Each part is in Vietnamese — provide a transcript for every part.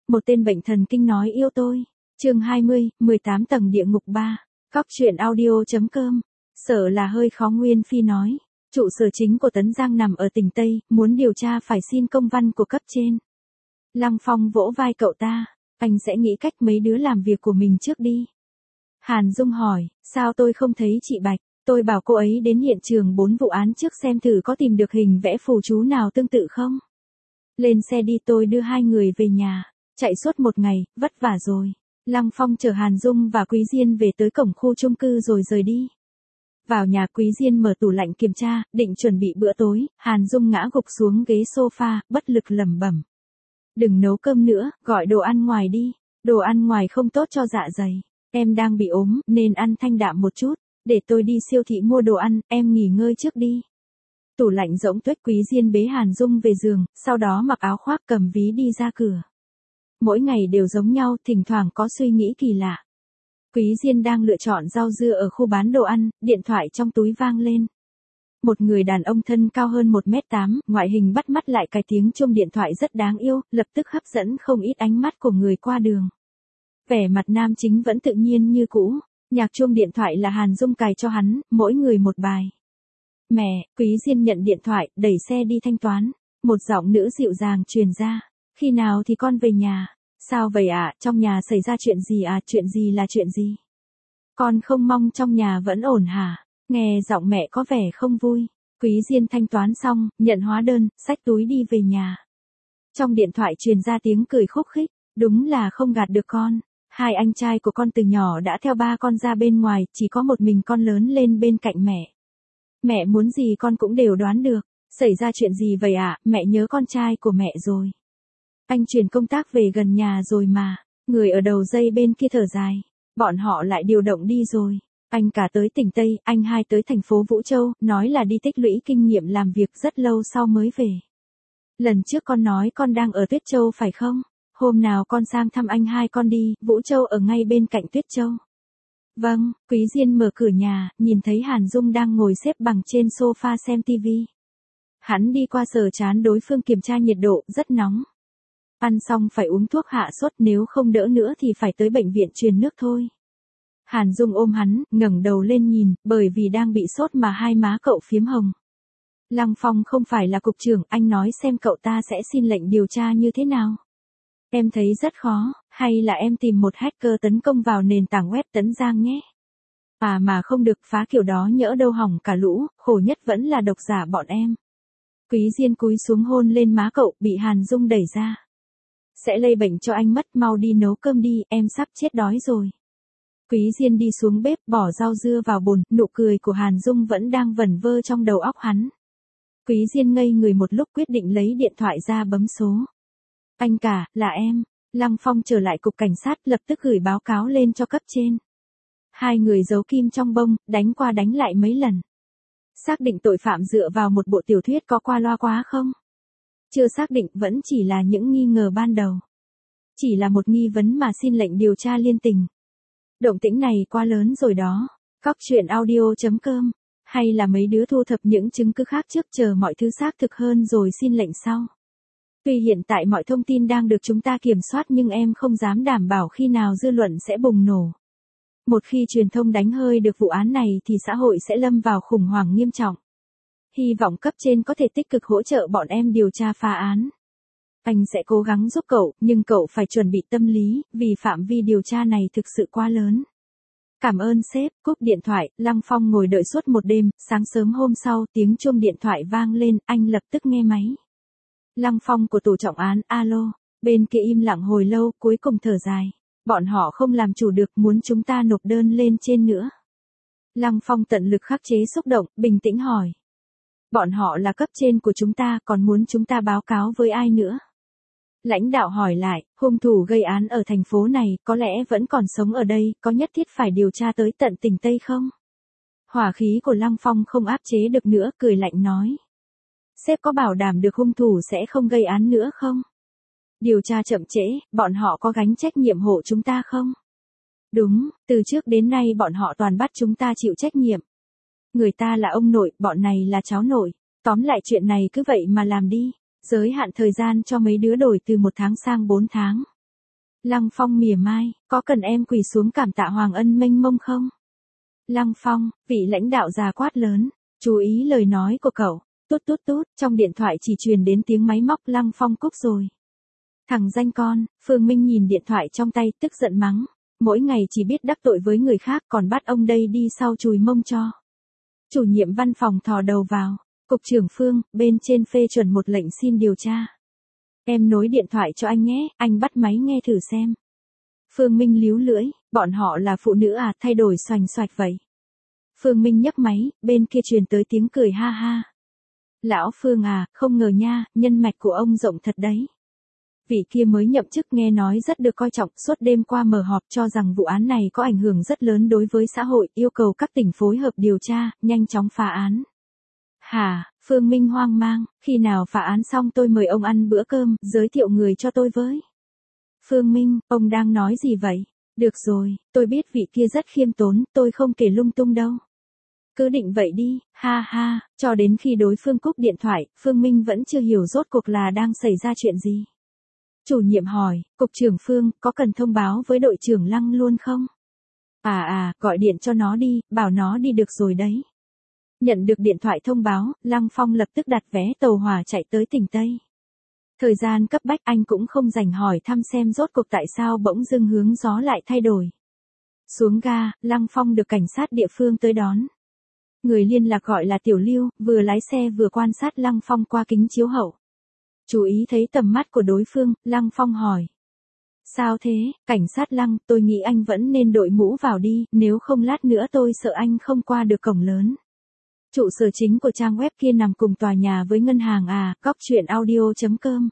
Một tên bệnh thần kinh nói yêu tôi. Chương 20, 18 tầng địa ngục 3. Cóc truyện audio.com. Sợ là hơi khó. Nguyên Phi nói. Trụ sở chính của Tấn Giang nằm ở tỉnh Tây, muốn điều tra phải xin công văn của cấp trên. Lăng Phong vỗ vai cậu ta. Anh sẽ nghĩ cách mấy đứa làm việc của mình trước đi. Hàn Dung hỏi, sao tôi không thấy chị Bạch? Tôi bảo cô ấy đến hiện trường 4 vụ án trước xem thử có tìm được hình vẽ phù chú nào tương tự không. Lên xe đi, tôi đưa hai người về nhà. Chạy suốt một ngày, vất vả rồi. Lăng Phong chở Hàn Dung và Quý Diên về tới cổng khu chung cư rồi rời đi. Vào nhà, Quý Diên mở tủ lạnh kiểm tra, định chuẩn bị bữa tối. Hàn Dung ngã gục xuống ghế sofa, bất lực lẩm bẩm. Đừng nấu cơm nữa, gọi đồ ăn ngoài đi. Đồ ăn ngoài không tốt cho dạ dày. Em đang bị ốm, nên ăn thanh đạm một chút. Để tôi đi siêu thị mua đồ ăn, em nghỉ ngơi trước đi. Tủ lạnh rỗng tuếch. Quý Diên bế Hàn Dung về giường, sau đó mặc áo khoác cầm ví đi ra cửa. Mỗi ngày đều giống nhau, thỉnh thoảng có suy nghĩ kỳ lạ. Quý Diên đang lựa chọn rau dưa ở khu bán đồ ăn, điện thoại trong túi vang lên. Một người đàn ông thân cao hơn 1m8, ngoại hình bắt mắt lại cái tiếng chuông điện thoại rất đáng yêu, lập tức hấp dẫn không ít ánh mắt của người qua đường. Vẻ mặt nam chính vẫn tự nhiên như cũ. Nhạc chuông điện thoại là Hàn Dung cài cho hắn, mỗi người một bài. Mẹ, Quý Diên nhận điện thoại, đẩy xe đi thanh toán. Một giọng nữ dịu dàng truyền ra. Khi nào thì con về nhà? Sao vậy ạ, trong nhà xảy ra chuyện gì à, chuyện gì là chuyện gì? Con không mong trong nhà vẫn ổn hả? Nghe giọng mẹ có vẻ không vui. Quý Diên thanh toán xong, nhận hóa đơn, xách túi đi về nhà. Trong điện thoại truyền ra tiếng cười khúc khích, đúng là không gạt được con. Hai anh trai của con từ nhỏ đã theo ba con ra bên ngoài, chỉ có một mình con lớn lên bên cạnh mẹ. Mẹ muốn gì con cũng đều đoán được. Xảy ra chuyện gì vậy ạ, mẹ nhớ con trai của mẹ rồi. Anh chuyển công tác về gần nhà rồi mà. Người ở đầu dây bên kia thở dài. Bọn họ lại điều động đi rồi. Anh cả tới tỉnh Tây, anh hai tới thành phố Vũ Châu, nói là đi tích lũy kinh nghiệm làm việc rất lâu sau mới về. Lần trước con nói con đang ở Tuyết Châu phải không? Hôm nào con sang thăm anh hai con đi, Vũ Châu ở ngay bên cạnh Tuyết Châu. Vâng. Quý Diên mở cửa nhà, nhìn thấy Hàn Dung đang ngồi xếp bằng trên sofa xem tivi. Hắn đi qua sờ trán đối phương kiểm tra nhiệt độ, rất nóng. Ăn xong phải uống thuốc hạ sốt, nếu không đỡ nữa thì phải tới bệnh viện truyền nước thôi. Hàn Dung ôm hắn, ngẩng đầu lên nhìn, bởi vì đang bị sốt mà hai má cậu phiếm hồng. Lăng Phong không phải là cục trưởng, anh nói xem cậu ta sẽ xin lệnh điều tra như thế nào. Em thấy rất khó, hay là em tìm một hacker tấn công vào nền tảng web Tấn Giang nhé. À mà không được, phá kiểu đó nhỡ đâu hỏng cả lũ, khổ nhất vẫn là độc giả bọn em. Quý Diên cúi xuống hôn lên má cậu, bị Hàn Dung đẩy ra. Sẽ lây bệnh cho anh mất, mau đi nấu cơm đi, em sắp chết đói rồi. Quý Diên đi xuống bếp, bỏ rau dưa vào bồn, nụ cười của Hàn Dung vẫn đang vẩn vơ trong đầu óc hắn. Quý Diên ngây người một lúc, quyết định lấy điện thoại ra bấm số. Anh cả, là em. Lăng Phong trở lại cục cảnh sát, lập tức gửi báo cáo lên cho cấp trên. Hai người giấu kim trong bông, đánh qua đánh lại mấy lần. Xác định tội phạm dựa vào một bộ tiểu thuyết có qua loa quá không? Chưa xác định, vẫn chỉ là những nghi ngờ ban đầu. Chỉ là một nghi vấn mà xin lệnh điều tra liên tình. Động tĩnh này quá lớn rồi đó. Cóc truyện audio.com. Hay là mấy đứa thu thập những chứng cứ khác trước, chờ mọi thứ xác thực hơn rồi xin lệnh sau. Tuy hiện tại mọi thông tin đang được chúng ta kiểm soát nhưng em không dám đảm bảo khi nào dư luận sẽ bùng nổ. Một khi truyền thông đánh hơi được vụ án này thì xã hội sẽ lâm vào khủng hoảng nghiêm trọng. Hy vọng cấp trên có thể tích cực hỗ trợ bọn em điều tra phá án. Anh sẽ cố gắng giúp cậu, nhưng cậu phải chuẩn bị tâm lý, vì phạm vi điều tra này thực sự quá lớn. Cảm ơn sếp. Cúp điện thoại, Lăng Phong ngồi đợi suốt một đêm, sáng sớm hôm sau, tiếng chuông điện thoại vang lên, anh lập tức nghe máy. Lăng Phong của tổ trọng án, alo. Bên kia im lặng hồi lâu, cuối cùng thở dài. Bọn họ không làm chủ được, muốn chúng ta nộp đơn lên trên nữa. Lăng Phong tận lực khắc chế xúc động, bình tĩnh hỏi. Bọn họ là cấp trên của chúng ta, còn muốn chúng ta báo cáo với ai nữa? Lãnh đạo hỏi lại, hung thủ gây án ở thành phố này, có lẽ vẫn còn sống ở đây, có nhất thiết phải điều tra tới tận tỉnh Tây không? Hỏa khí của Lăng Phong không áp chế được nữa, cười lạnh nói. Sếp có bảo đảm được hung thủ sẽ không gây án nữa không? Điều tra chậm trễ, bọn họ có gánh trách nhiệm hộ chúng ta không? Đúng, từ trước đến nay bọn họ toàn bắt chúng ta chịu trách nhiệm. Người ta là ông nội, bọn này là cháu nội. Tóm lại chuyện này cứ vậy mà làm đi. Giới hạn thời gian cho mấy đứa đổi từ 1 tháng sang 4 tháng. Lăng Phong mỉa mai, có cần em quỳ xuống cảm tạ Hoàng ân mênh mông không? Lăng Phong, vị lãnh đạo già quát lớn, chú ý lời nói của cậu. Tút tút tút, trong điện thoại chỉ truyền đến tiếng máy móc. Lăng Phong cúp rồi. Thằng danh con. Phương Minh nhìn điện thoại trong tay tức giận mắng. Mỗi ngày chỉ biết đắc tội với người khác còn bắt ông đây đi sau chùi mông cho. Chủ nhiệm văn phòng thò đầu vào. Cục trưởng Phương, bên trên phê chuẩn một lệnh xin điều tra. Em nối điện thoại cho anh nhé, anh bắt máy nghe thử xem. Phương Minh líu lưỡi, bọn họ là phụ nữ à, thay đổi xoành xoạch vậy. Phương Minh nhấc máy, bên kia truyền tới tiếng cười ha ha. Lão Phương à, không ngờ nha, nhân mạch của ông rộng thật đấy. Vị kia mới nhậm chức nghe nói rất được coi trọng, suốt đêm qua mở họp cho rằng vụ án này có ảnh hưởng rất lớn đối với xã hội, yêu cầu các tỉnh phối hợp điều tra, nhanh chóng phá án. Hả, Phương Minh hoang mang, khi nào phá án xong tôi mời ông ăn bữa cơm, giới thiệu người cho tôi với. Phương Minh, ông đang nói gì vậy? Được rồi, tôi biết vị kia rất khiêm tốn, tôi không kể lung tung đâu. Cứ định vậy đi, ha ha, cho đến khi đối phương cúp điện thoại, Phương Minh vẫn chưa hiểu rốt cuộc là đang xảy ra chuyện gì. Chủ nhiệm hỏi, Cục trưởng Phương, có cần thông báo với đội trưởng Lăng luôn không? Gọi điện cho nó đi, bảo nó đi được rồi đấy. Nhận được điện thoại thông báo, Lăng Phong lập tức đặt vé tàu hỏa chạy tới tỉnh Tây. Thời gian cấp bách anh cũng không dành hỏi thăm xem rốt cuộc tại sao bỗng dưng hướng gió lại thay đổi. Xuống ga, Lăng Phong được cảnh sát địa phương tới đón. Người liên lạc gọi là Tiểu Lưu, vừa lái xe vừa quan sát Lăng Phong qua kính chiếu hậu. Chú ý thấy tầm mắt của đối phương, Lăng Phong hỏi. Sao thế, cảnh sát Lăng, tôi nghĩ anh vẫn nên đội mũ vào đi, nếu không lát nữa tôi sợ anh không qua được cổng lớn. Trụ sở chính của trang web kia nằm cùng tòa nhà với ngân hàng à, coctruyện.audio.com.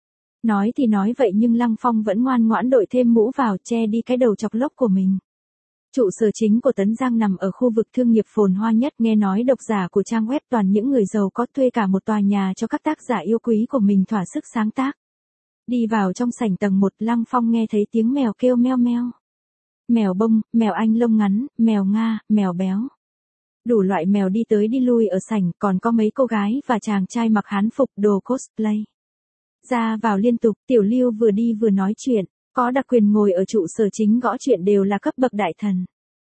Nói thì nói vậy nhưng Lăng Phong vẫn ngoan ngoãn đội thêm mũ vào che đi cái đầu chọc lốc của mình. Trụ sở chính của Tấn Giang nằm ở khu vực thương nghiệp phồn hoa nhất, nghe nói độc giả của trang web toàn những người giàu có, thuê cả một tòa nhà cho các tác giả yêu quý của mình thỏa sức sáng tác. Đi vào trong sảnh tầng 1, Lăng Phong nghe thấy tiếng mèo kêu meo meo. Mèo bông, mèo Anh lông ngắn, mèo Nga, mèo béo. Đủ loại mèo đi tới đi lui ở sảnh, còn có mấy cô gái và chàng trai mặc hán phục đồ cosplay. Ra vào liên tục, Tiểu Lưu vừa đi vừa nói chuyện, có đặc quyền ngồi ở trụ sở chính gõ chuyện đều là cấp bậc đại thần.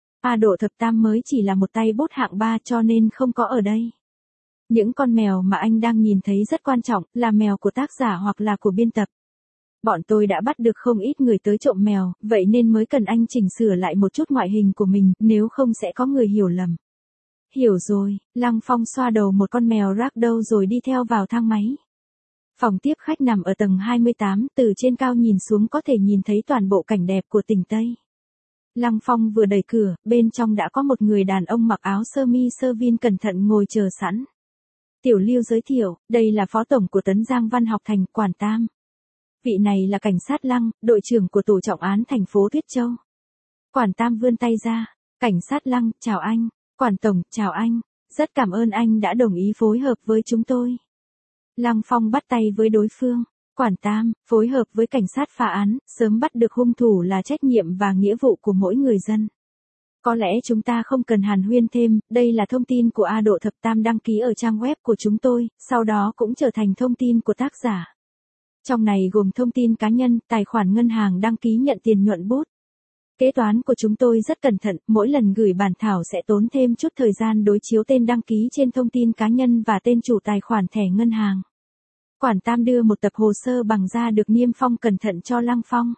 Độ thập tam mới chỉ là một tay bút hạng 3 cho nên không có ở đây. Những con mèo mà anh đang nhìn thấy rất quan trọng, là mèo của tác giả hoặc là của biên tập. Bọn tôi đã bắt được không ít người tới trộm mèo, vậy nên mới cần anh chỉnh sửa lại một chút ngoại hình của mình, nếu không sẽ có người hiểu lầm. Hiểu rồi, Lăng Phong xoa đầu một con mèo ragdoll rồi đi theo vào thang máy. Phòng tiếp khách nằm ở tầng 28, từ trên cao nhìn xuống có thể nhìn thấy toàn bộ cảnh đẹp của tỉnh Tây. Lăng Phong vừa đẩy cửa, bên trong đã có một người đàn ông mặc áo sơ mi sơ vin cẩn thận ngồi chờ sẵn. Tiểu Lưu giới thiệu, đây là phó tổng của Tấn Giang Văn học thành, Quản Tam. Vị này là cảnh sát Lăng, đội trưởng của tổ trọng án thành phố Tuyết Châu. Quản Tam vươn tay ra, cảnh sát Lăng, chào anh. Quản tổng, chào anh. Rất cảm ơn anh đã đồng ý phối hợp với chúng tôi. Lăng Phong bắt tay với đối phương. Quản Tam, phối hợp với cảnh sát phá án, sớm bắt được hung thủ là trách nhiệm và nghĩa vụ của mỗi người dân. Có lẽ chúng ta không cần hàn huyên thêm, đây là thông tin của Độ Thập Tam đăng ký ở trang web của chúng tôi, sau đó cũng trở thành thông tin của tác giả. Trong này gồm thông tin cá nhân, tài khoản ngân hàng đăng ký nhận tiền nhuận bút. Kế toán của chúng tôi rất cẩn thận, mỗi lần gửi bản thảo sẽ tốn thêm chút thời gian đối chiếu tên đăng ký trên thông tin cá nhân và tên chủ tài khoản thẻ ngân hàng. Quản Tam đưa một tập hồ sơ bằng da được niêm phong cẩn thận cho Lăng Phong.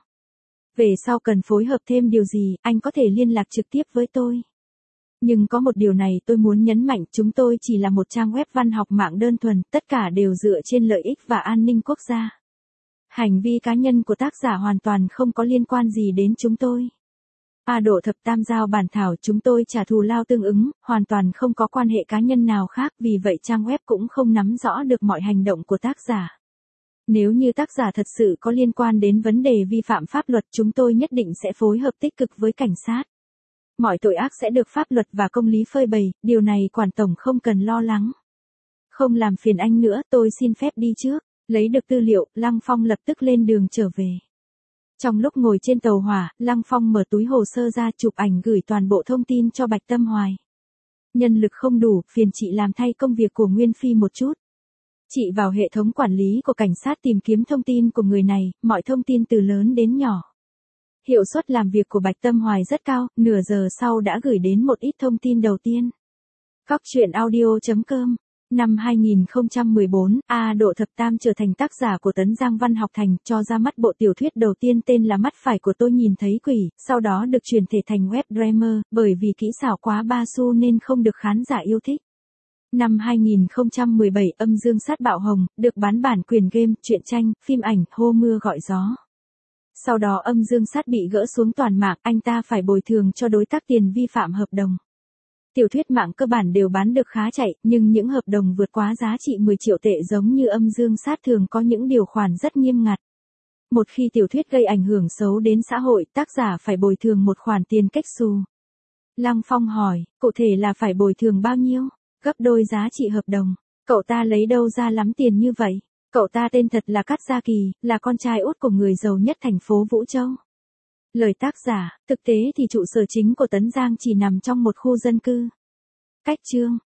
Về sau cần phối hợp thêm điều gì, anh có thể liên lạc trực tiếp với tôi. Nhưng có một điều này tôi muốn nhấn mạnh, chúng tôi chỉ là một trang web văn học mạng đơn thuần, tất cả đều dựa trên lợi ích và an ninh quốc gia. Hành vi cá nhân của tác giả hoàn toàn không có liên quan gì đến chúng tôi. Độ Thập Tam giao bản thảo chúng tôi trả thù lao tương ứng, hoàn toàn không có quan hệ cá nhân nào khác, vì vậy trang web cũng không nắm rõ được mọi hành động của tác giả. Nếu như tác giả thật sự có liên quan đến vấn đề vi phạm pháp luật, chúng tôi nhất định sẽ phối hợp tích cực với cảnh sát. Mọi tội ác sẽ được pháp luật và công lý phơi bày, điều này Quản tổng không cần lo lắng. Không làm phiền anh nữa, tôi xin phép đi trước. Lấy được tư liệu, Lăng Phong lập tức lên đường trở về. Trong lúc ngồi trên tàu hỏa, Lăng Phong mở túi hồ sơ ra chụp ảnh gửi toàn bộ thông tin cho Bạch Tâm Hoài. Nhân lực không đủ, phiền chị làm thay công việc của Nguyên Phi một chút. Chị vào hệ thống quản lý của cảnh sát tìm kiếm thông tin của người này, mọi thông tin từ lớn đến nhỏ. Hiệu suất làm việc của Bạch Tâm Hoài rất cao, nửa giờ sau đã gửi đến một ít thông tin đầu tiên. Cóc truyện audio.com. Năm 2014, Độ Thập Tam trở thành tác giả của Tấn Giang Văn học thành, cho ra mắt bộ tiểu thuyết đầu tiên tên là Mắt Phải Của Tôi Nhìn Thấy Quỷ, sau đó được chuyển thể thành web drama, bởi vì kỹ xảo quá ba xu nên không được khán giả yêu thích. Năm 2017, Âm Dương Sát Bạo Hồng, được bán bản quyền game, truyện tranh, phim ảnh, hô mưa gọi gió. Sau đó Âm Dương Sát bị gỡ xuống toàn mạng, anh ta phải bồi thường cho đối tác tiền vi phạm hợp đồng. Tiểu thuyết mạng cơ bản đều bán được khá chạy, nhưng những hợp đồng vượt quá giá trị 10 triệu tệ giống như Âm Dương Sát thường có những điều khoản rất nghiêm ngặt. Một khi tiểu thuyết gây ảnh hưởng xấu đến xã hội, tác giả phải bồi thường một khoản tiền cách xù. Lăng Phong hỏi, cụ thể là phải bồi thường bao nhiêu? Gấp đôi giá trị hợp đồng. Cậu ta lấy đâu ra lắm tiền như vậy? Cậu ta tên thật là Cát Gia Kỳ, là con trai út của người giàu nhất thành phố Vũ Châu. Lời tác giả, thực tế thì trụ sở chính của Tấn Giang chỉ nằm trong một khu dân cư. Cách chương.